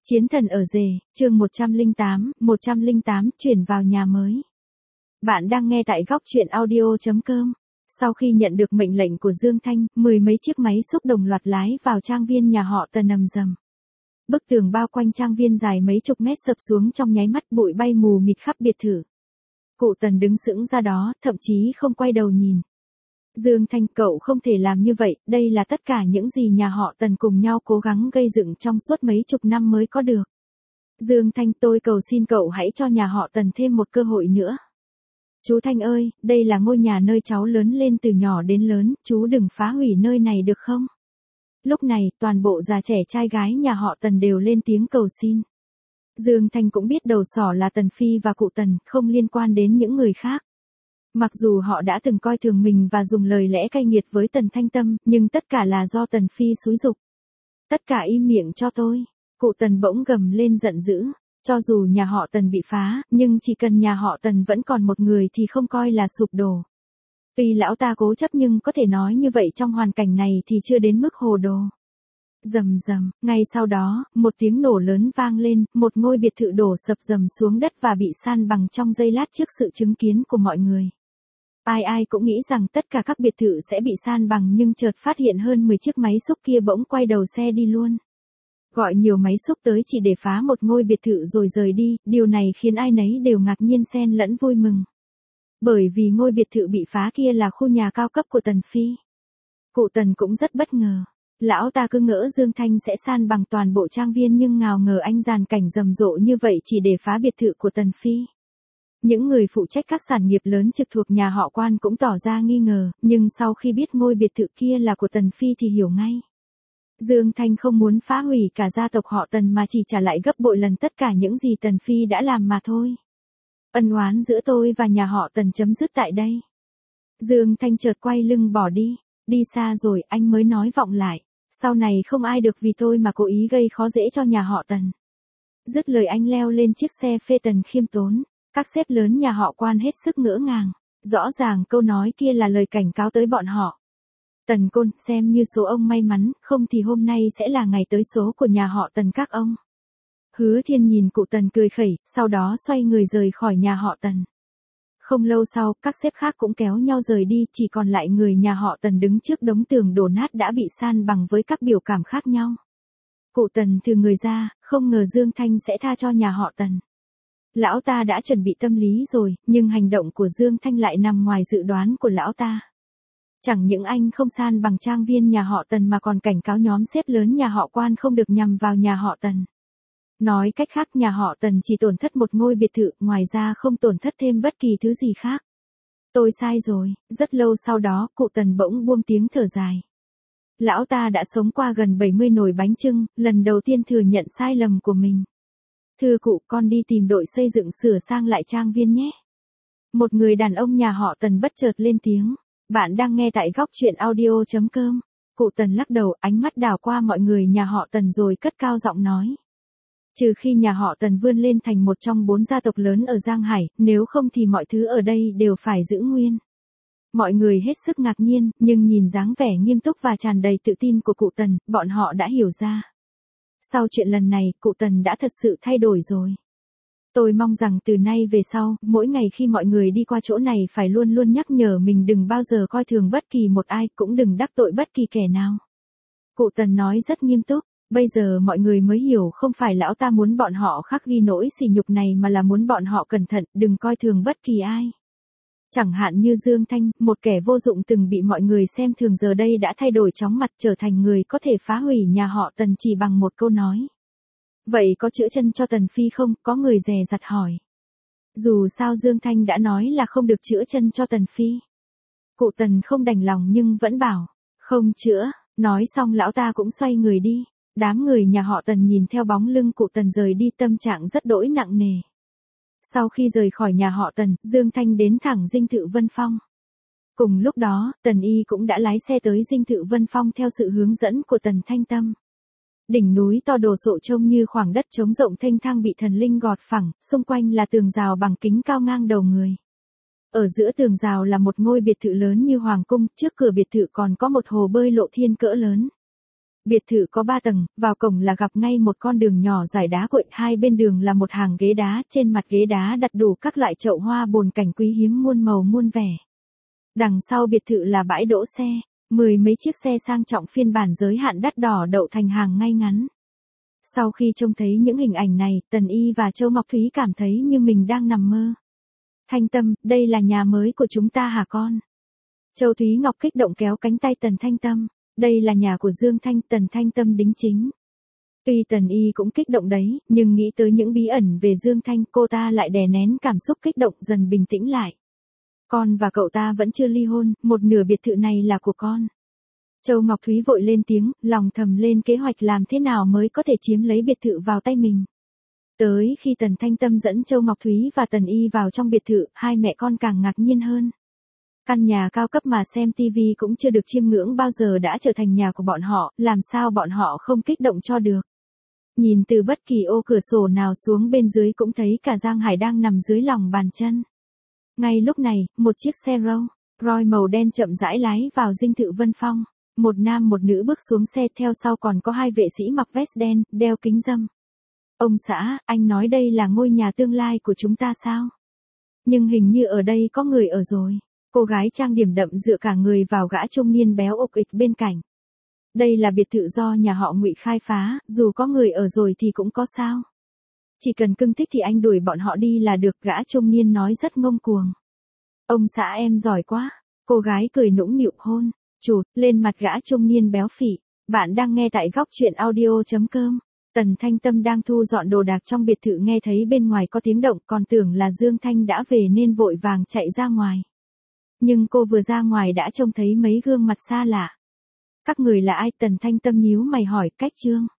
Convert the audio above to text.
Chiến thần ở rể, chương 108, chuyển vào nhà mới. Bạn đang nghe tại góc truyện audio.com. Sau khi nhận được mệnh lệnh của Dương Thanh, mười mấy chiếc máy xúc đồng loạt lái vào trang viên nhà họ Tần ầm rầm. Bức tường bao quanh trang viên dài mấy chục mét sập xuống trong nháy mắt, bụi bay mù mịt khắp biệt thự. Cụ Tần đứng sững ra đó, thậm chí không quay đầu nhìn. Dương Thanh, cậu không thể làm như vậy, đây là tất cả những gì nhà họ Tần cùng nhau cố gắng gây dựng trong suốt mấy chục năm mới có được. Dương Thanh, tôi cầu xin cậu hãy cho nhà họ Tần thêm một cơ hội nữa. Chú Thanh ơi, đây là ngôi nhà nơi cháu lớn lên từ nhỏ đến lớn, chú đừng phá hủy nơi này được không? Lúc này, toàn bộ già trẻ trai gái nhà họ Tần đều lên tiếng cầu xin. Dương Thanh cũng biết đầu sỏ là Tần Phi và cụ Tần, không liên quan đến những người khác. Mặc dù họ đã từng coi thường mình và dùng lời lẽ cay nghiệt với Tần Thanh Tâm, nhưng tất cả là do Tần Phi xúi giục. Tất cả im miệng cho tôi. Cụ Tần bỗng gầm lên giận dữ. Cho dù nhà họ Tần bị phá, nhưng chỉ cần nhà họ Tần vẫn còn một người thì không coi là sụp đổ. Tuy lão ta cố chấp nhưng có thể nói như vậy trong hoàn cảnh này thì chưa đến mức hồ đồ. Rầm rầm, ngay sau đó, một tiếng nổ lớn vang lên, một ngôi biệt thự đổ sập rầm xuống đất và bị san bằng trong giây lát trước sự chứng kiến của mọi người. Ai cũng nghĩ rằng tất cả các biệt thự sẽ bị san bằng, nhưng chợt phát hiện hơn 10 chiếc máy xúc kia bỗng quay đầu xe đi luôn. Gọi nhiều máy xúc tới chỉ để phá một ngôi biệt thự rồi rời đi, điều này khiến ai nấy đều ngạc nhiên xen lẫn vui mừng. Bởi vì ngôi biệt thự bị phá kia là khu nhà cao cấp của Tần Phi. Cụ Tần cũng rất bất ngờ. Lão ta cứ ngỡ Dương Thanh sẽ san bằng toàn bộ trang viên, nhưng nào ngờ anh dàn cảnh rầm rộ như vậy chỉ để phá biệt thự của Tần Phi. Những người phụ trách các sản nghiệp lớn trực thuộc nhà họ Quan cũng tỏ ra nghi ngờ, nhưng sau khi biết ngôi biệt thự kia là của Tần Phi thì hiểu ngay. Dương Thanh không muốn phá hủy cả gia tộc họ Tần mà chỉ trả lại gấp bội lần tất cả những gì Tần Phi đã làm mà thôi. Ân oán giữa tôi và nhà họ Tần chấm dứt tại đây. Dương Thanh chợt quay lưng bỏ đi. Đi xa rồi anh mới nói vọng lại. Sau này không ai được vì tôi mà cố ý gây khó dễ cho nhà họ Tần. Dứt lời anh leo lên chiếc xe phê tần khiêm tốn. Các sếp lớn nhà họ Quan hết sức ngỡ ngàng. Rõ ràng câu nói kia là lời cảnh cáo tới bọn họ. Tần Côn, xem như số ông may mắn, không thì hôm nay sẽ là ngày tới số của nhà họ Tần các ông. Hứa Thiên nhìn cụ Tần cười khẩy, sau đó xoay người rời khỏi nhà họ Tần. Không lâu sau, các sếp khác cũng kéo nhau rời đi, chỉ còn lại người nhà họ Tần đứng trước đống tường đổ nát đã bị san bằng với các biểu cảm khác nhau. Cụ Tần thừ người ra, không ngờ Dương Thanh sẽ tha cho nhà họ Tần. Lão ta đã chuẩn bị tâm lý rồi, nhưng hành động của Dương Thanh lại nằm ngoài dự đoán của lão ta. Chẳng những anh không san bằng trang viên nhà họ Tần mà còn cảnh cáo nhóm sếp lớn nhà họ Quan không được nhằm vào nhà họ Tần. Nói cách khác, nhà họ Tần chỉ tổn thất một ngôi biệt thự, ngoài ra không tổn thất thêm bất kỳ thứ gì khác. Tôi sai rồi. Rất lâu sau đó, cụ Tần bỗng buông tiếng thở dài. Lão ta đã sống qua gần 70 nồi bánh chưng, lần đầu tiên thừa nhận sai lầm của mình. Thưa cụ, con đi tìm đội xây dựng sửa sang lại trang viên nhé. Một người đàn ông nhà họ Tần bất chợt lên tiếng. Bạn đang nghe tại góc truyện audio.com. Cụ Tần lắc đầu, ánh mắt đảo qua mọi người nhà họ Tần rồi cất cao giọng nói. Trừ khi nhà họ Tần vươn lên thành một trong 4 gia tộc lớn ở Giang Hải, nếu không thì mọi thứ ở đây đều phải giữ nguyên. Mọi người hết sức ngạc nhiên, nhưng nhìn dáng vẻ nghiêm túc và tràn đầy tự tin của cụ Tần, bọn họ đã hiểu ra. Sau chuyện lần này, cụ Tần đã thật sự thay đổi rồi. Tôi mong rằng từ nay về sau, mỗi ngày khi mọi người đi qua chỗ này phải luôn luôn nhắc nhở mình đừng bao giờ coi thường bất kỳ một ai, cũng đừng đắc tội bất kỳ kẻ nào. Cụ Tần nói rất nghiêm túc. Bây giờ mọi người mới hiểu không phải lão ta muốn bọn họ khắc ghi nỗi sỉ nhục này mà là muốn bọn họ cẩn thận, đừng coi thường bất kỳ ai. Chẳng hạn như Dương Thanh, một kẻ vô dụng từng bị mọi người xem thường giờ đây đã thay đổi chóng mặt trở thành người có thể phá hủy nhà họ Tần chỉ bằng một câu nói. Vậy có chữa chân cho Tần Phi không? Có người dè dặt hỏi. Dù sao Dương Thanh đã nói là không được chữa chân cho Tần Phi. Cụ Tần không đành lòng nhưng vẫn bảo, không chữa. Nói xong lão ta cũng xoay người đi. Đám người nhà họ Tần nhìn theo bóng lưng cụ Tần rời đi, tâm trạng rất đỗi nặng nề. Sau khi rời khỏi nhà họ Tần, Dương Thanh đến thẳng dinh thự Vân Phong. Cùng lúc đó, Tần Y cũng đã lái xe tới dinh thự Vân Phong theo sự hướng dẫn của Tần Thanh Tâm. Đỉnh núi to đồ sộ trông như khoảng đất trống rộng thênh thang bị thần linh gọt phẳng, xung quanh là tường rào bằng kính cao ngang đầu người. Ở giữa tường rào là một ngôi biệt thự lớn như hoàng cung, trước cửa biệt thự còn có một hồ bơi lộ thiên cỡ lớn. Biệt thự có 3 tầng, vào cổng là gặp ngay một con đường nhỏ dải đá cuội, hai bên đường là một hàng ghế đá, trên mặt ghế đá đặt đủ các loại chậu hoa bồn cảnh quý hiếm muôn màu muôn vẻ. Đằng sau biệt thự là bãi đỗ xe, mười mấy chiếc xe sang trọng phiên bản giới hạn đắt đỏ đậu thành hàng ngay ngắn. Sau khi trông thấy những hình ảnh này, Tần Y và Châu Ngọc Thúy cảm thấy như mình đang nằm mơ. Thanh Tâm, đây là nhà mới của chúng ta hả con? Châu Thúy Ngọc kích động kéo cánh tay Tần Thanh Tâm. Đây là nhà của Dương Thanh, Tần Thanh Tâm đính chính. Tuy Tần Y cũng kích động đấy, nhưng nghĩ tới những bí ẩn về Dương Thanh, cô ta lại đè nén cảm xúc kích động dần bình tĩnh lại. Con và cậu ta vẫn chưa ly hôn, một nửa biệt thự này là của con. Châu Ngọc Thúy vội lên tiếng, lòng thầm lên kế hoạch làm thế nào mới có thể chiếm lấy biệt thự vào tay mình. Tới khi Tần Thanh Tâm dẫn Châu Ngọc Thúy và Tần Y vào trong biệt thự, hai mẹ con càng ngạc nhiên hơn. Căn nhà cao cấp mà xem TV cũng chưa được chiêm ngưỡng bao giờ đã trở thành nhà của bọn họ, làm sao bọn họ không kích động cho được. Nhìn từ bất kỳ ô cửa sổ nào xuống bên dưới cũng thấy cả Giang Hải đang nằm dưới lòng bàn chân. Ngay lúc này, một chiếc xe Rolls Royce màu đen chậm rãi lái vào dinh thự Vân Phong. Một nam một nữ bước xuống xe, theo sau còn có hai vệ sĩ mặc vest đen, đeo kính râm. Ông xã, anh nói đây là ngôi nhà tương lai của chúng ta sao? Nhưng hình như ở đây có người ở rồi. Cô gái trang điểm đậm dựa cả người vào gã trung niên béo ục ịch bên cạnh. Đây là biệt thự do nhà họ Ngụy khai phá, dù có người ở rồi thì cũng có sao. Chỉ cần cưng thích thì anh đuổi bọn họ đi là được, gã trung niên nói rất ngông cuồng. Ông xã em giỏi quá. Cô gái cười nũng nịu hôn, chụt lên mặt gã trung niên béo phì. Bạn đang nghe tại góc truyện audio.com. Tần Thanh Tâm đang thu dọn đồ đạc trong biệt thự, nghe thấy bên ngoài có tiếng động, còn tưởng là Dương Thanh đã về nên vội vàng chạy ra ngoài. Nhưng cô vừa ra ngoài đã trông thấy mấy gương mặt xa lạ. Các người là ai? Tần Thanh Tâm nhíu mày hỏi. Cách Trương.